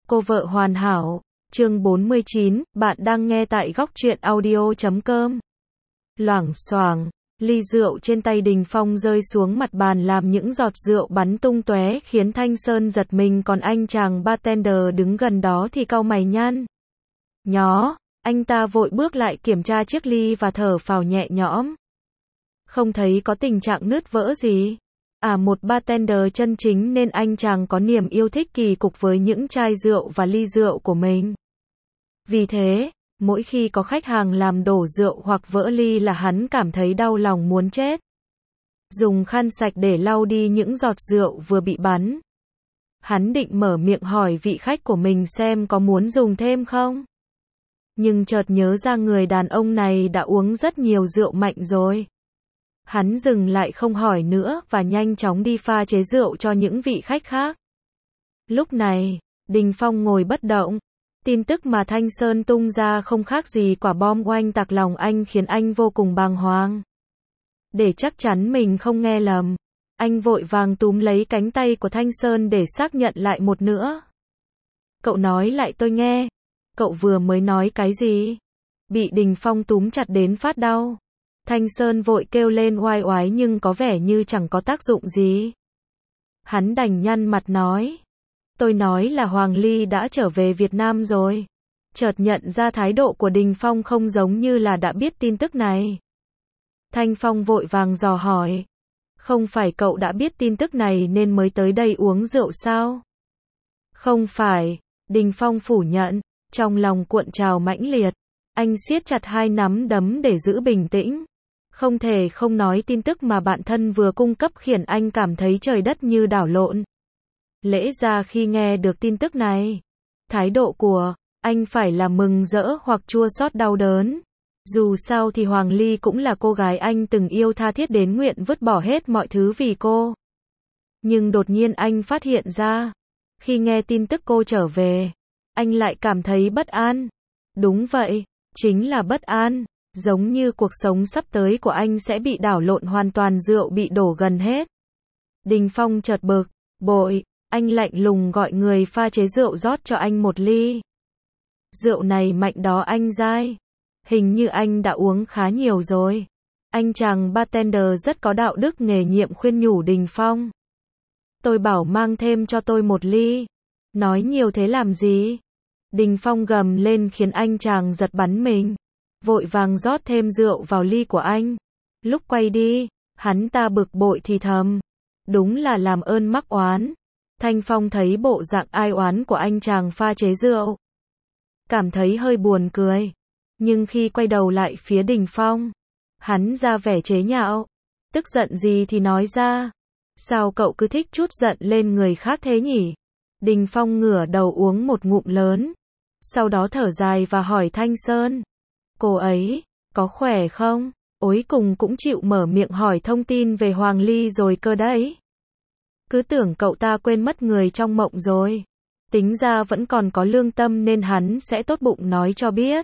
Cô vợ hoàn hảo, chương 49, bạn đang nghe tại góc truyện audio.com. Loảng xoảng, ly rượu trên tay Đình Phong rơi xuống mặt bàn làm những giọt rượu bắn tung tóe khiến Thanh Sơn giật mình, còn anh chàng bartender đứng gần đó thì cau mày nhăn nhó, anh ta vội bước lại kiểm tra chiếc ly và thở phào nhẹ nhõm. Không thấy có tình trạng nứt vỡ gì. Một bartender chân chính nên anh chàng có niềm yêu thích kỳ cục với những chai rượu và ly rượu của mình. Vì thế, mỗi khi có khách hàng làm đổ rượu hoặc vỡ ly là hắn cảm thấy đau lòng muốn chết. Dùng khăn sạch để lau đi những giọt rượu vừa bị bắn. Hắn định mở miệng hỏi vị khách của mình xem có muốn dùng thêm không. Nhưng chợt nhớ ra người đàn ông này đã uống rất nhiều rượu mạnh rồi. Hắn dừng lại không hỏi nữa và nhanh chóng đi pha chế rượu cho những vị khách khác. Lúc này, Đình Phong ngồi bất động. Tin tức mà Thanh Sơn tung ra không khác gì quả bom oanh tạc lòng anh khiến anh vô cùng bàng hoàng. Để chắc chắn mình không nghe lầm, anh vội vàng túm lấy cánh tay của Thanh Sơn để xác nhận lại một nữa. Cậu nói lại tôi nghe. Cậu vừa mới nói cái gì? Bị Đình Phong túm chặt đến phát đau. Thanh Sơn vội kêu lên oai oái nhưng có vẻ như chẳng có tác dụng gì. Hắn đành nhăn mặt nói. Tôi nói là Hoàng Ly đã trở về Việt Nam rồi. Chợt nhận ra thái độ của Đình Phong không giống như là đã biết tin tức này. Thanh Phong vội vàng dò hỏi. Không phải cậu đã biết tin tức này nên mới tới đây uống rượu sao? Không phải, Đình Phong phủ nhận, trong lòng cuộn trào mãnh liệt. Anh siết chặt hai nắm đấm để giữ bình tĩnh. Không thể không nói tin tức mà bạn thân vừa cung cấp khiến anh cảm thấy trời đất như đảo lộn. Lẽ ra khi nghe được tin tức này, thái độ của anh phải là mừng rỡ hoặc chua xót đau đớn. Dù sao thì Hoàng Ly cũng là cô gái anh từng yêu tha thiết đến nguyện vứt bỏ hết mọi thứ vì cô. Nhưng đột nhiên anh phát hiện ra, khi nghe tin tức cô trở về, anh lại cảm thấy bất an. Đúng vậy, chính là bất an. Giống như cuộc sống sắp tới của anh sẽ bị đảo lộn hoàn toàn, rượu bị đổ gần hết. Đình Phong chợt bực bội, anh lạnh lùng gọi người pha chế rượu rót cho anh một ly. Rượu này mạnh đó anh dai. Hình như anh đã uống khá nhiều rồi. Anh chàng bartender rất có đạo đức nghề nhiệm khuyên nhủ Đình Phong. Tôi bảo mang thêm cho tôi một ly. Nói nhiều thế làm gì? Đình Phong gầm lên khiến anh chàng giật bắn mình. Vội vàng rót thêm rượu vào ly của anh. Lúc quay đi, hắn ta bực bội thì thầm. Đúng là làm ơn mắc oán. Thanh Phong thấy bộ dạng ai oán của anh chàng pha chế rượu, cảm thấy hơi buồn cười. Nhưng khi quay đầu lại phía Đình Phong, hắn ra vẻ chế nhạo. Tức giận gì thì nói ra. Sao cậu cứ thích trút giận lên người khác thế nhỉ? Đình Phong ngửa đầu uống một ngụm lớn. Sau đó thở dài và hỏi Thanh Sơn. Cô ấy, có khỏe không? Ối cùng cũng chịu mở miệng hỏi thông tin về Hoàng Ly rồi cơ đấy. Cứ tưởng cậu ta quên mất người trong mộng rồi. Tính ra vẫn còn có lương tâm nên hắn sẽ tốt bụng nói cho biết.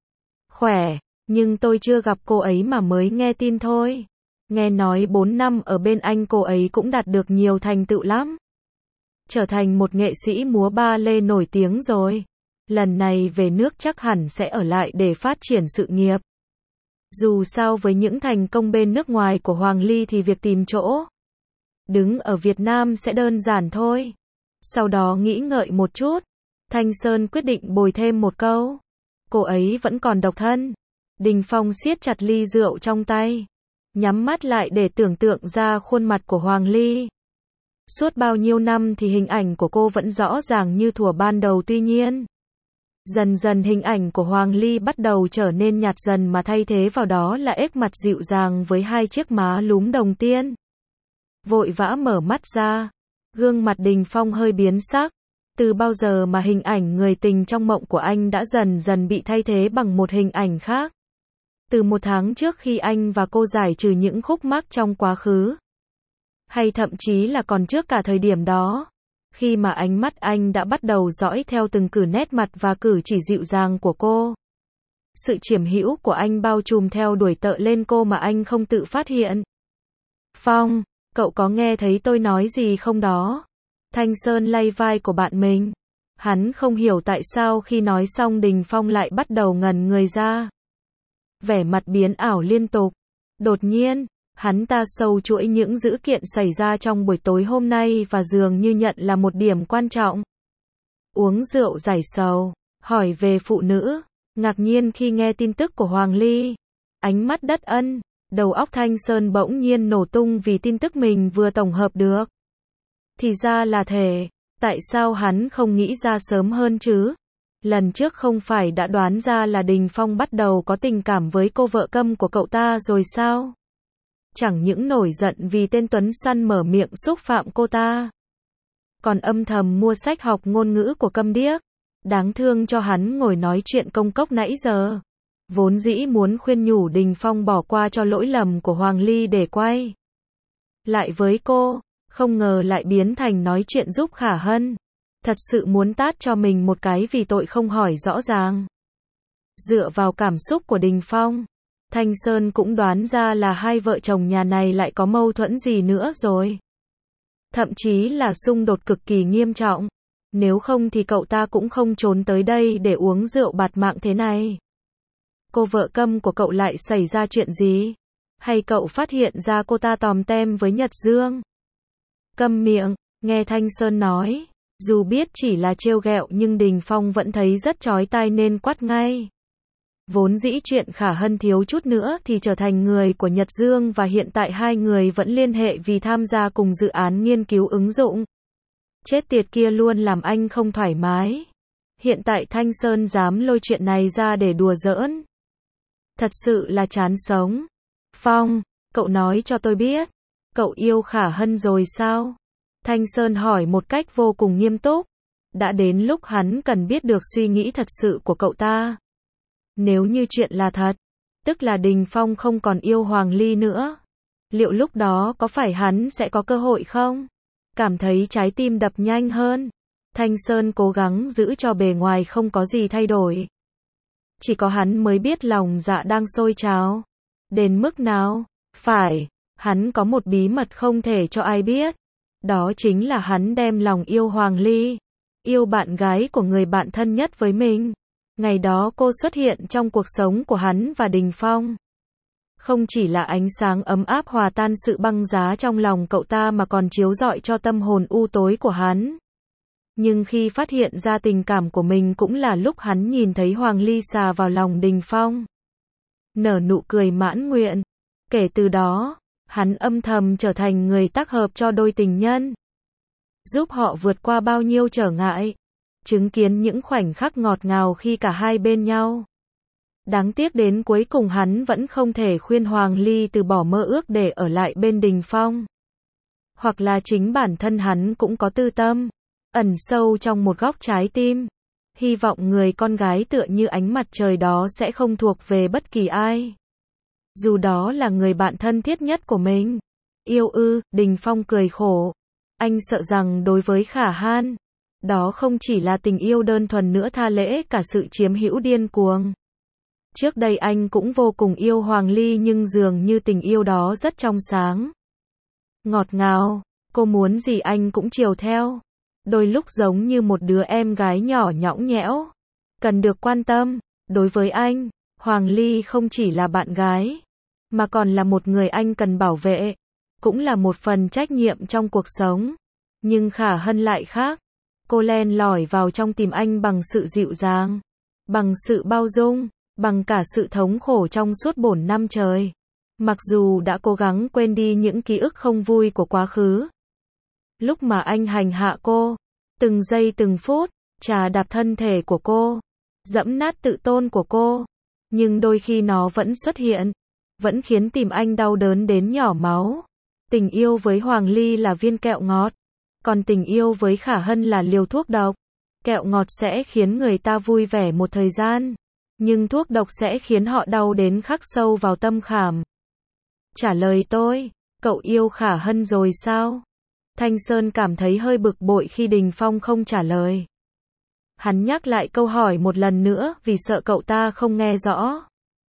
Khỏe, nhưng tôi chưa gặp cô ấy mà mới nghe tin thôi. Nghe nói 4 năm ở bên anh cô ấy cũng đạt được nhiều thành tựu lắm. Trở thành một nghệ sĩ múa ba lê nổi tiếng rồi. Lần này về nước chắc hẳn sẽ ở lại để phát triển sự nghiệp. Dù sao với những thành công bên nước ngoài của Hoàng Ly thì việc tìm chỗ đứng ở Việt Nam sẽ đơn giản thôi. Sau đó nghĩ ngợi một chút, Thanh Sơn quyết định bồi thêm một câu. Cô ấy vẫn còn độc thân. Đình Phong siết chặt ly rượu trong tay, nhắm mắt lại để tưởng tượng ra khuôn mặt của Hoàng Ly. Suốt bao nhiêu năm thì hình ảnh của cô vẫn rõ ràng như thuở ban đầu, tuy nhiên dần dần hình ảnh của Hoàng Ly bắt đầu trở nên nhạt dần mà thay thế vào đó là ếch mặt dịu dàng với hai chiếc má lúm đồng tiền. Vội vã mở mắt ra, gương mặt Đình Phong hơi biến sắc. Từ bao giờ mà hình ảnh người tình trong mộng của anh đã dần dần bị thay thế bằng một hình ảnh khác. Từ 1 tháng trước khi anh và cô giải trừ những khúc mắc trong quá khứ. Hay thậm chí là còn trước cả thời điểm đó. Khi mà ánh mắt anh đã bắt đầu dõi theo từng cử nét mặt và cử chỉ dịu dàng của cô. Sự chiếm hữu của anh bao trùm theo đuổi tợ lên cô mà anh không tự phát hiện. Phong, cậu có nghe thấy tôi nói gì không đó? Thanh Sơn lay vai của bạn mình. Hắn không hiểu tại sao khi nói xong Đình Phong lại bắt đầu ngẩn người ra. Vẻ mặt biến ảo liên tục. Đột nhiên, hắn ta sâu chuỗi những dữ kiện xảy ra trong buổi tối hôm nay và dường như nhận là một điểm quan trọng. Uống rượu giải sầu, hỏi về phụ nữ, ngạc nhiên khi nghe tin tức của Hoàng Ly. Ánh mắt đất ân, đầu óc Thanh Sơn bỗng nhiên nổ tung vì tin tức mình vừa tổng hợp được. Thì ra là thế, tại sao hắn không nghĩ ra sớm hơn chứ? Lần trước không phải đã đoán ra là Đình Phong bắt đầu có tình cảm với cô vợ câm của cậu ta rồi sao? Chẳng những nổi giận vì tên Tuấn Săn mở miệng xúc phạm cô ta, còn âm thầm mua sách học ngôn ngữ của câm điếc. Đáng thương cho hắn ngồi nói chuyện công cốc nãy giờ. Vốn dĩ muốn khuyên nhủ Đình Phong bỏ qua cho lỗi lầm của Hoàng Ly để quay lại với cô, không ngờ lại biến thành nói chuyện giúp Khả Hân. Thật sự muốn tát cho mình một cái vì tội không hỏi rõ ràng. Dựa vào cảm xúc của Đình Phong, Thanh Sơn cũng đoán ra là hai vợ chồng nhà này lại có mâu thuẫn gì nữa rồi. Thậm chí là xung đột cực kỳ nghiêm trọng. Nếu không thì cậu ta cũng không trốn tới đây để uống rượu bạt mạng thế này. Cô vợ câm của cậu lại xảy ra chuyện gì? Hay cậu phát hiện ra cô ta tòm tem với Nhật Dương? Câm miệng, nghe Thanh Sơn nói. Dù biết chỉ là trêu ghẹo nhưng Đình Phong vẫn thấy rất chói tai nên quát ngay. Vốn dĩ chuyện Khả Hân thiếu chút nữa thì trở thành người của Nhật Dương và hiện tại hai người vẫn liên hệ vì tham gia cùng dự án nghiên cứu ứng dụng. Chết tiệt kia luôn làm anh không thoải mái. Hiện tại Thanh Sơn dám lôi chuyện này ra để đùa giỡn. Thật sự là chán sống. Phong, cậu nói cho tôi biết, cậu yêu Khả Hân rồi sao? Thanh Sơn hỏi một cách vô cùng nghiêm túc. Đã đến lúc hắn cần biết được suy nghĩ thật sự của cậu ta. Nếu như chuyện là thật, tức là Đình Phong không còn yêu Hoàng Ly nữa. Liệu lúc đó có phải hắn sẽ có cơ hội không? Cảm thấy trái tim đập nhanh hơn. Thanh Sơn cố gắng giữ cho bề ngoài không có gì thay đổi. Chỉ có hắn mới biết lòng dạ đang sôi trào. Đến mức nào? Phải, hắn có một bí mật không thể cho ai biết. Đó chính là hắn đem lòng yêu Hoàng Ly. Yêu bạn gái của người bạn thân nhất với mình. Ngày đó cô xuất hiện trong cuộc sống của hắn và Đình Phong. Không chỉ là ánh sáng ấm áp hòa tan sự băng giá trong lòng cậu ta mà còn chiếu rọi cho tâm hồn u tối của hắn. Nhưng khi phát hiện ra tình cảm của mình cũng là lúc hắn nhìn thấy Hoàng Ly xà vào lòng Đình Phong. Nở nụ cười mãn nguyện. Kể từ đó, hắn âm thầm trở thành người tác hợp cho đôi tình nhân. Giúp họ vượt qua bao nhiêu trở ngại. Chứng kiến những khoảnh khắc ngọt ngào khi cả hai bên nhau. Đáng tiếc đến cuối cùng hắn vẫn không thể khuyên Hoàng Ly từ bỏ mơ ước để ở lại bên Đình Phong. Hoặc là chính bản thân hắn cũng có tư tâm, ẩn sâu trong một góc trái tim. Hy vọng người con gái tựa như ánh mặt trời đó sẽ không thuộc về bất kỳ ai. Dù đó là người bạn thân thiết nhất của mình. Yêu ư, Đình Phong cười khổ. Anh sợ rằng đối với Khả Hân, đó không chỉ là tình yêu đơn thuần nữa tha lễ cả sự chiếm hữu điên cuồng. Trước đây anh cũng vô cùng yêu Hoàng Ly nhưng dường như tình yêu đó rất trong sáng. Ngọt ngào, cô muốn gì anh cũng chiều theo. Đôi lúc giống như một đứa em gái nhỏ nhõng nhẽo. Cần được quan tâm. Đối với anh, Hoàng Ly không chỉ là bạn gái, mà còn là một người anh cần bảo vệ. Cũng là một phần trách nhiệm trong cuộc sống. Nhưng Khả Hân lại khác. Cô len lỏi vào trong tim anh bằng sự dịu dàng, bằng sự bao dung, bằng cả sự thống khổ trong suốt 4 năm trời. Mặc dù đã cố gắng quên đi những ký ức không vui của quá khứ. Lúc mà anh hành hạ cô, từng giây từng phút, chà đạp thân thể của cô, dẫm nát tự tôn của cô. Nhưng đôi khi nó vẫn xuất hiện, vẫn khiến tim anh đau đớn đến nhỏ máu. Tình yêu với Hoàng Ly là viên kẹo ngọt. Còn tình yêu với Khả Hân là liều thuốc độc. Kẹo ngọt sẽ khiến người ta vui vẻ một thời gian. Nhưng thuốc độc sẽ khiến họ đau đến khắc sâu vào tâm khảm. Trả lời tôi, cậu yêu Khả Hân rồi sao? Thanh Sơn cảm thấy hơi bực bội khi Đình Phong không trả lời. Hắn nhắc lại câu hỏi một lần nữa vì sợ cậu ta không nghe rõ.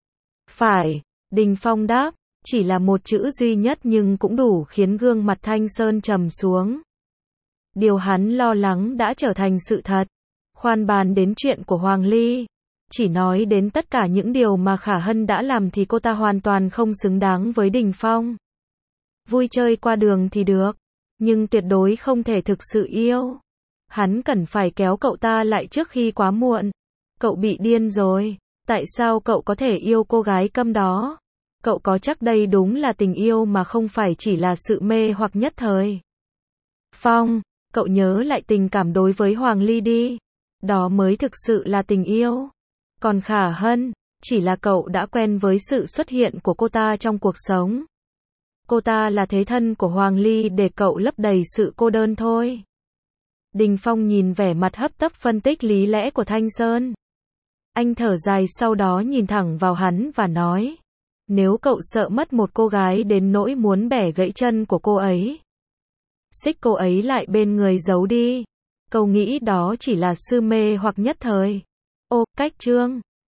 Phải, Đình Phong đáp, chỉ là một chữ duy nhất nhưng cũng đủ khiến gương mặt Thanh Sơn trầm xuống. Điều hắn lo lắng đã trở thành sự thật. Khoan bàn đến chuyện của Hoàng Ly. Chỉ nói đến tất cả những điều mà Khả Hân đã làm thì cô ta hoàn toàn không xứng đáng với Đình Phong. Vui chơi qua đường thì được, nhưng tuyệt đối không thể thực sự yêu. Hắn cần phải kéo cậu ta lại trước khi quá muộn. Cậu bị điên rồi. Tại sao cậu có thể yêu cô gái câm đó? Cậu có chắc đây đúng là tình yêu mà không phải chỉ là sự mê hoặc nhất thời? Phong, cậu nhớ lại tình cảm đối với Hoàng Ly đi. Đó mới thực sự là tình yêu. Còn Khả Hân, chỉ là cậu đã quen với sự xuất hiện của cô ta trong cuộc sống. Cô ta là thế thân của Hoàng Ly để cậu lấp đầy sự cô đơn thôi. Đình Phong nhìn vẻ mặt hấp tấp phân tích lý lẽ của Thanh Sơn. Anh thở dài sau đó nhìn thẳng vào hắn và nói. Nếu cậu sợ mất một cô gái đến nỗi muốn bẻ gãy chân của cô ấy, xích cô ấy lại bên người giấu đi. Cậu nghĩ đó chỉ là sự mê hoặc nhất thời. Ô, cách chương.